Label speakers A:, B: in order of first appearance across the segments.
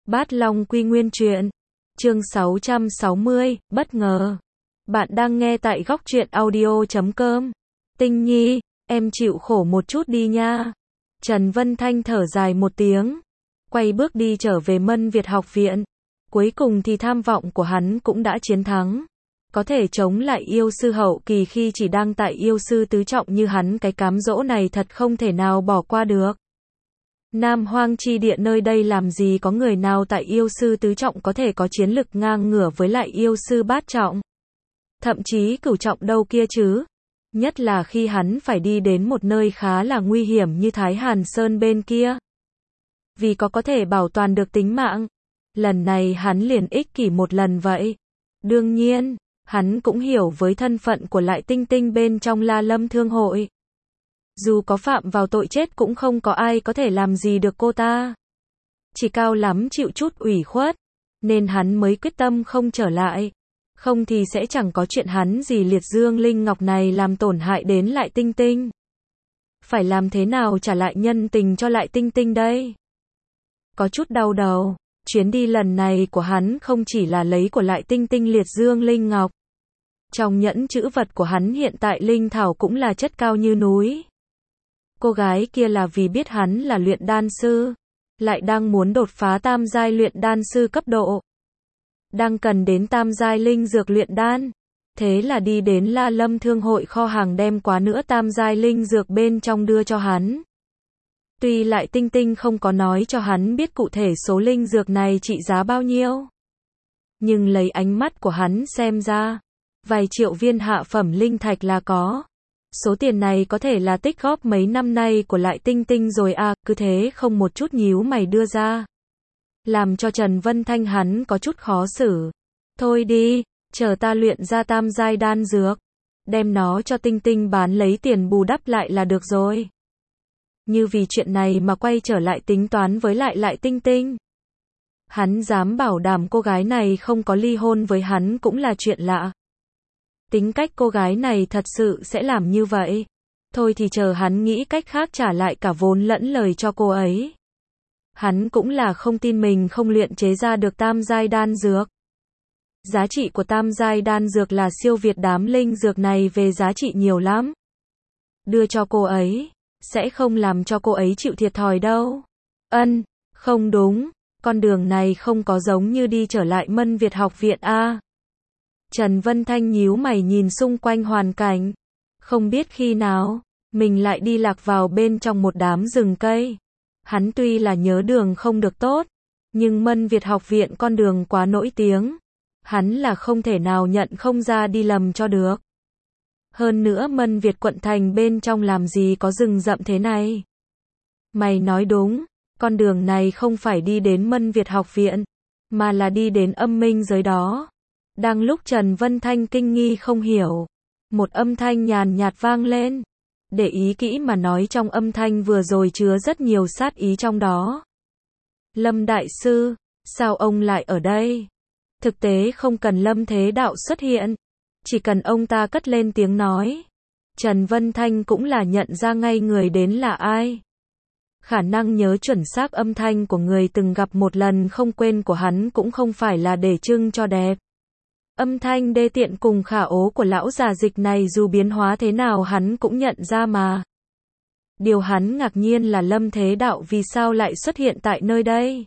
A: Bát Long Quy Nguyên truyện. Chương 660, bất ngờ. Bạn đang nghe tại góc truyện audio.com. Tinh Nhi, em chịu khổ một chút đi nha. Trần Vân Thanh thở dài một tiếng, quay bước đi trở về Mân Việt học viện. Cuối cùng thì tham vọng của hắn cũng đã chiến thắng. Có thể chống lại yêu sư hậu kỳ khi chỉ đang tại yêu sư tứ trọng như hắn, cái cám dỗ này thật không thể nào bỏ qua được. Nam Hoang chi địa nơi đây làm gì có người nào tại yêu sư tứ trọng có thể có chiến lực ngang ngửa với lại yêu sư bát trọng. Thậm chí cửu trọng đâu kia chứ. Nhất là khi hắn phải đi đến một nơi khá là nguy hiểm như Thái Hàn Sơn bên kia. Vì có thể bảo toàn được tính mạng. Lần này hắn liền ích kỷ một lần vậy. Đương nhiên, hắn cũng hiểu với thân phận của lại Tinh Tinh bên trong La Lâm Thương hội. Dù có phạm vào tội chết cũng không có ai có thể làm gì được cô ta. Chỉ cao lắm chịu chút ủy khuất, nên hắn mới quyết tâm không trở lại. Không thì sẽ chẳng có chuyện hắn gì liệt dương linh ngọc này làm tổn hại đến lại Tinh Tinh. Phải làm thế nào trả lại nhân tình cho lại Tinh Tinh đây? Có chút đau đầu, chuyến đi lần này của hắn không chỉ là lấy của lại Tinh Tinh liệt dương linh ngọc. Trong nhẫn trữ vật của hắn hiện tại linh thảo cũng là chất cao như núi. Cô gái kia là vì biết hắn là luyện đan sư, lại đang muốn đột phá tam giai luyện đan sư cấp độ. Đang cần đến tam giai linh dược luyện đan. Thế là đi đến La Lâm Thương hội kho hàng đem quá nữa tam giai linh dược bên trong đưa cho hắn. Tuy lại Tinh Tinh không có nói cho hắn biết cụ thể số linh dược này trị giá bao nhiêu. Nhưng lấy ánh mắt của hắn xem ra, vài triệu viên hạ phẩm linh thạch là có. Số tiền này có thể là tích góp mấy năm nay của lại Tinh Tinh rồi à, cứ thế không một chút nhíu mày đưa ra. Làm cho Trần Vân Thanh hắn có chút khó xử. Thôi đi, chờ ta luyện ra tam giai đan dược. Đem nó cho Tinh Tinh bán lấy tiền bù đắp lại là được rồi. Như vì chuyện này mà quay trở lại tính toán với lại Tinh Tinh. Hắn dám bảo đảm cô gái này không có ly hôn với hắn cũng là chuyện lạ. Tính cách cô gái này thật sự sẽ làm như vậy. Thôi thì chờ hắn nghĩ cách khác trả lại cả vốn lẫn lời cho cô ấy. Hắn cũng là không tin mình không luyện chế ra được tam giai đan dược. Giá trị của tam giai đan dược là siêu việt đám linh dược này về giá trị nhiều lắm. Đưa cho cô ấy, sẽ không làm cho cô ấy chịu thiệt thòi đâu. Không đúng, con đường này không có giống như đi trở lại Mân Việt học viện a. Trần Vân Thanh nhíu mày nhìn xung quanh hoàn cảnh. Không biết khi nào, mình lại đi lạc vào bên trong một đám rừng cây. Hắn tuy là nhớ đường không được tốt, nhưng Mân Việt học viện con đường quá nổi tiếng. Hắn là không thể nào nhận không ra đi lầm cho được. Hơn nữa Mân Việt quận thành bên trong làm gì có rừng rậm thế này. Mày nói đúng, con đường này không phải đi đến Mân Việt học viện, mà là đi đến âm minh giới đó. Đang lúc Trần Vân Thanh kinh nghi không hiểu, một âm thanh nhàn nhạt vang lên. Để ý kỹ mà nói trong âm thanh vừa rồi chứa rất nhiều sát ý trong đó. Lâm Đại Sư, sao ông lại ở đây? Thực tế không cần Lâm Thế Đạo xuất hiện, chỉ cần ông ta cất lên tiếng nói. Trần Vân Thanh cũng là nhận ra ngay người đến là ai. Khả năng nhớ chuẩn xác âm thanh của người từng gặp một lần không quên của hắn cũng không phải là để trưng cho đẹp. Âm thanh đê tiện cùng khả ố của lão già dịch này dù biến hóa thế nào hắn cũng nhận ra mà. Điều hắn ngạc nhiên là Lâm Thế Đạo vì sao lại xuất hiện tại nơi đây.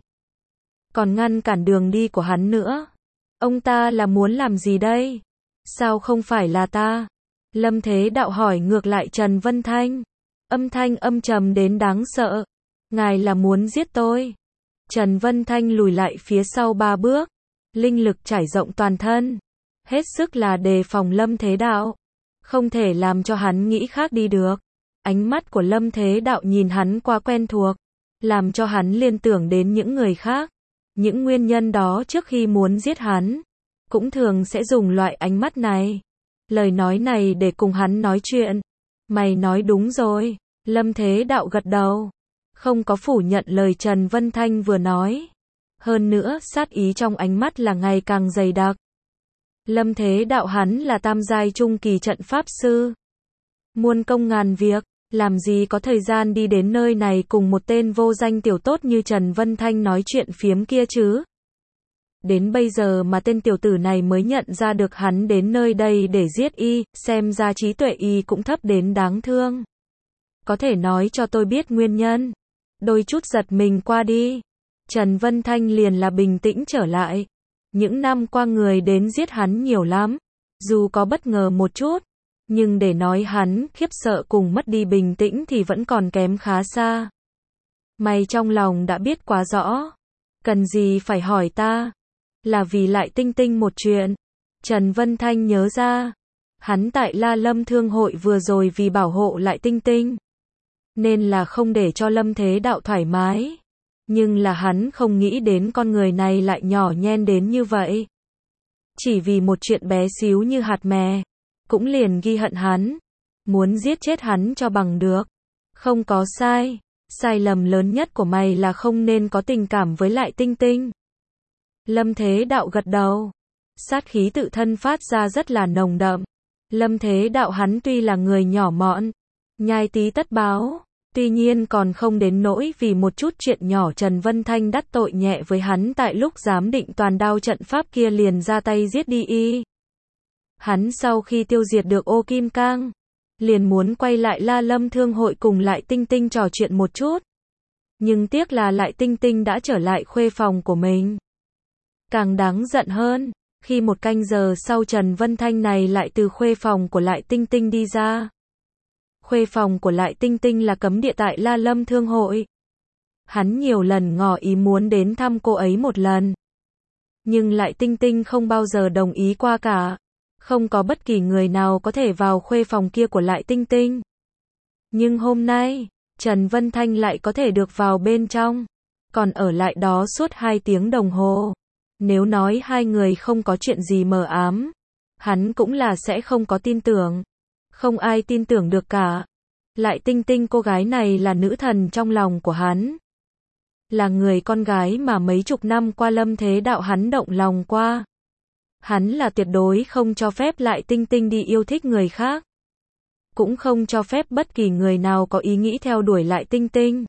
A: Còn ngăn cản đường đi của hắn nữa. Ông ta là muốn làm gì đây? Sao không phải là ta? Lâm Thế Đạo hỏi ngược lại Trần Vân Thanh. Âm thanh âm trầm đến đáng sợ. Ngài là muốn giết tôi. Trần Vân Thanh lùi lại phía sau 3 bước. Linh lực trải rộng toàn thân. Hết sức là đề phòng Lâm Thế Đạo. Không thể làm cho hắn nghĩ khác đi được. Ánh mắt của Lâm Thế Đạo nhìn hắn quá quen thuộc. Làm cho hắn liên tưởng đến những người khác. Những nguyên nhân đó trước khi muốn giết hắn. Cũng thường sẽ dùng loại ánh mắt này. Lời nói này để cùng hắn nói chuyện. Mày nói đúng rồi. Lâm Thế Đạo gật đầu. Không có phủ nhận lời Trần Vân Thanh vừa nói. Hơn nữa, sát ý trong ánh mắt là ngày càng dày đặc. Lâm Thế Đạo hắn là tam giai trung kỳ trận pháp sư. Muôn công ngàn việc, Làm gì có thời gian đi đến nơi này cùng một tên vô danh tiểu tốt như Trần Vân Thanh nói chuyện phiếm kia chứ. Đến bây giờ mà tên tiểu tử này mới nhận ra được hắn đến nơi đây để giết y, xem ra trí tuệ y cũng thấp đến đáng thương. Có thể nói cho tôi biết nguyên nhân. Đôi chút giật mình qua đi. Trần Vân Thanh liền là bình tĩnh trở lại. Những năm qua người đến giết hắn nhiều lắm. Dù có bất ngờ một chút, nhưng để nói hắn khiếp sợ cùng mất đi bình tĩnh thì vẫn còn kém khá xa. Mày trong lòng đã biết quá rõ. Cần gì phải hỏi ta? Là vì lại Tinh Tinh một chuyện. Trần Vân Thanh nhớ ra. Hắn tại La Lâm Thương hội vừa rồi vì bảo hộ lại Tinh Tinh, nên là không để cho Lâm Thế Đạo thoải mái. Nhưng là hắn không nghĩ đến con người này lại nhỏ nhen đến như vậy. Chỉ vì một chuyện bé xíu như hạt mè, cũng liền ghi hận hắn. Muốn giết chết hắn cho bằng được. Không có sai. Sai lầm lớn nhất của mày là không nên có tình cảm với lại Tinh Tinh. Lâm Thế Đạo gật đầu. Sát khí tự thân phát ra rất là nồng đậm. Lâm Thế Đạo hắn tuy là người nhỏ mọn, nhai tí tất báo, tuy nhiên còn không đến nỗi vì một chút chuyện nhỏ Trần Vân Thanh đắc tội nhẹ với hắn tại lúc giám định toàn đao trận pháp kia liền ra tay giết đi y. Hắn sau khi tiêu diệt được Ô Kim Cang, liền muốn quay lại La Lâm Thương hội cùng lại Tinh Tinh trò chuyện một chút. Nhưng tiếc là lại Tinh Tinh đã trở lại khuê phòng của mình. Càng đáng giận hơn, khi một canh giờ sau Trần Vân Thanh này lại từ khuê phòng của lại Tinh Tinh đi ra. Khuê phòng của lại Tinh Tinh là cấm địa tại La Lâm Thương hội. Hắn nhiều lần ngỏ ý muốn đến thăm cô ấy một lần. Nhưng lại Tinh Tinh không bao giờ đồng ý qua cả. Không có bất kỳ người nào có thể vào khuê phòng kia của lại Tinh Tinh. Nhưng hôm nay, Trần Vân Thanh lại có thể được vào bên trong. Còn ở lại đó suốt 2 tiếng đồng hồ. Nếu nói hai người không có chuyện gì mờ ám, hắn cũng là sẽ không có tin tưởng. Không ai tin tưởng được cả. Lại Tinh Tinh cô gái này là nữ thần trong lòng của hắn. Là người con gái mà mấy chục năm qua Lâm Thế Đạo hắn động lòng qua. Hắn là tuyệt đối không cho phép lại Tinh Tinh đi yêu thích người khác. Cũng không cho phép bất kỳ người nào có ý nghĩ theo đuổi lại Tinh Tinh.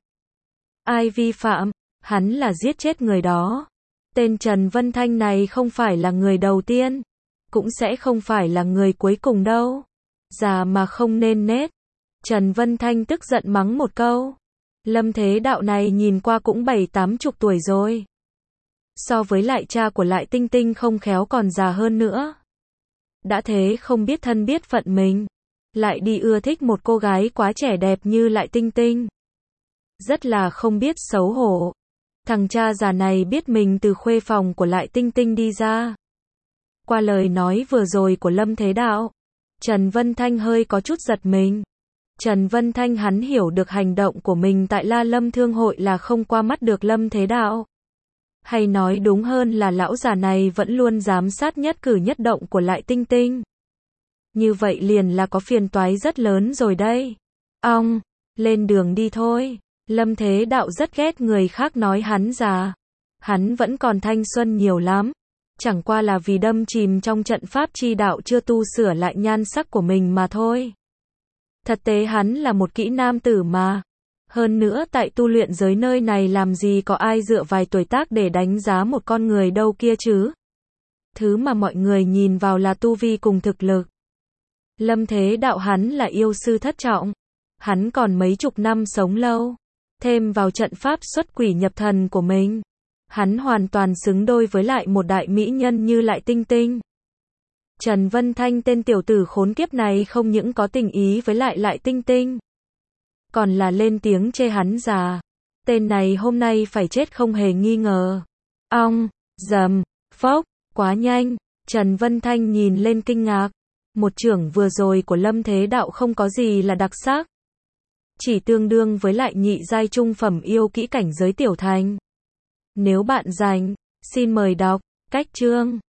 A: Ai vi phạm, hắn là giết chết người đó. Tên Trần Vân Thanh này không phải là người đầu tiên, cũng sẽ không phải là người cuối cùng đâu. Già mà không nên nết. Trần Vân Thanh tức giận mắng một câu. Lâm Thế Đạo này nhìn qua cũng 70-80 tuổi rồi. So với lại cha của lại Tinh Tinh không khéo còn già hơn nữa. Đã thế không biết thân biết phận mình, lại đi ưa thích một cô gái quá trẻ đẹp như lại Tinh Tinh. Rất là không biết xấu hổ. Thằng cha già này biết mình từ khuê phòng của lại Tinh Tinh đi ra. Qua lời nói vừa rồi của Lâm Thế Đạo, Trần Vân Thanh hơi có chút giật mình. Trần Vân Thanh hắn hiểu được hành động của mình tại La Lâm Thương hội là không qua mắt được Lâm Thế Đạo. Hay nói đúng hơn là lão già này vẫn luôn giám sát nhất cử nhất động của lại Tinh Tinh. Như vậy liền là có phiền toái rất lớn rồi đây. Ông, lên đường đi thôi. Lâm Thế Đạo rất ghét người khác nói hắn già. Hắn vẫn còn thanh xuân nhiều lắm. Chẳng qua là vì đâm chìm trong trận pháp chi đạo chưa tu sửa lại nhan sắc của mình mà thôi. Thật tế hắn là một kỹ nam tử mà. Hơn nữa tại tu luyện giới nơi này làm gì có ai dựa vài tuổi tác để đánh giá một con người đâu kia chứ. Thứ mà mọi người nhìn vào là tu vi cùng thực lực. Lâm Thế Đạo hắn là yêu sư thất trọng. Hắn còn mấy chục năm sống lâu. Thêm vào trận pháp xuất quỷ nhập thần của mình. Hắn hoàn toàn xứng đôi với lại một đại mỹ nhân như lại Tinh Tinh. Trần Vân Thanh tên tiểu tử khốn kiếp này không những có tình ý với lại Tinh Tinh, còn là lên tiếng chê hắn già. Tên này hôm nay phải chết không hề nghi ngờ. Ong, dầm, phốc, quá nhanh. Trần Vân Thanh nhìn lên kinh ngạc. Một chưởng vừa rồi của Lâm Thế Đạo không có gì là đặc sắc. Chỉ tương đương với lại nhị giai trung phẩm yêu kỹ cảnh giới tiểu thành. Nếu bạn rành, xin mời đọc cách chương.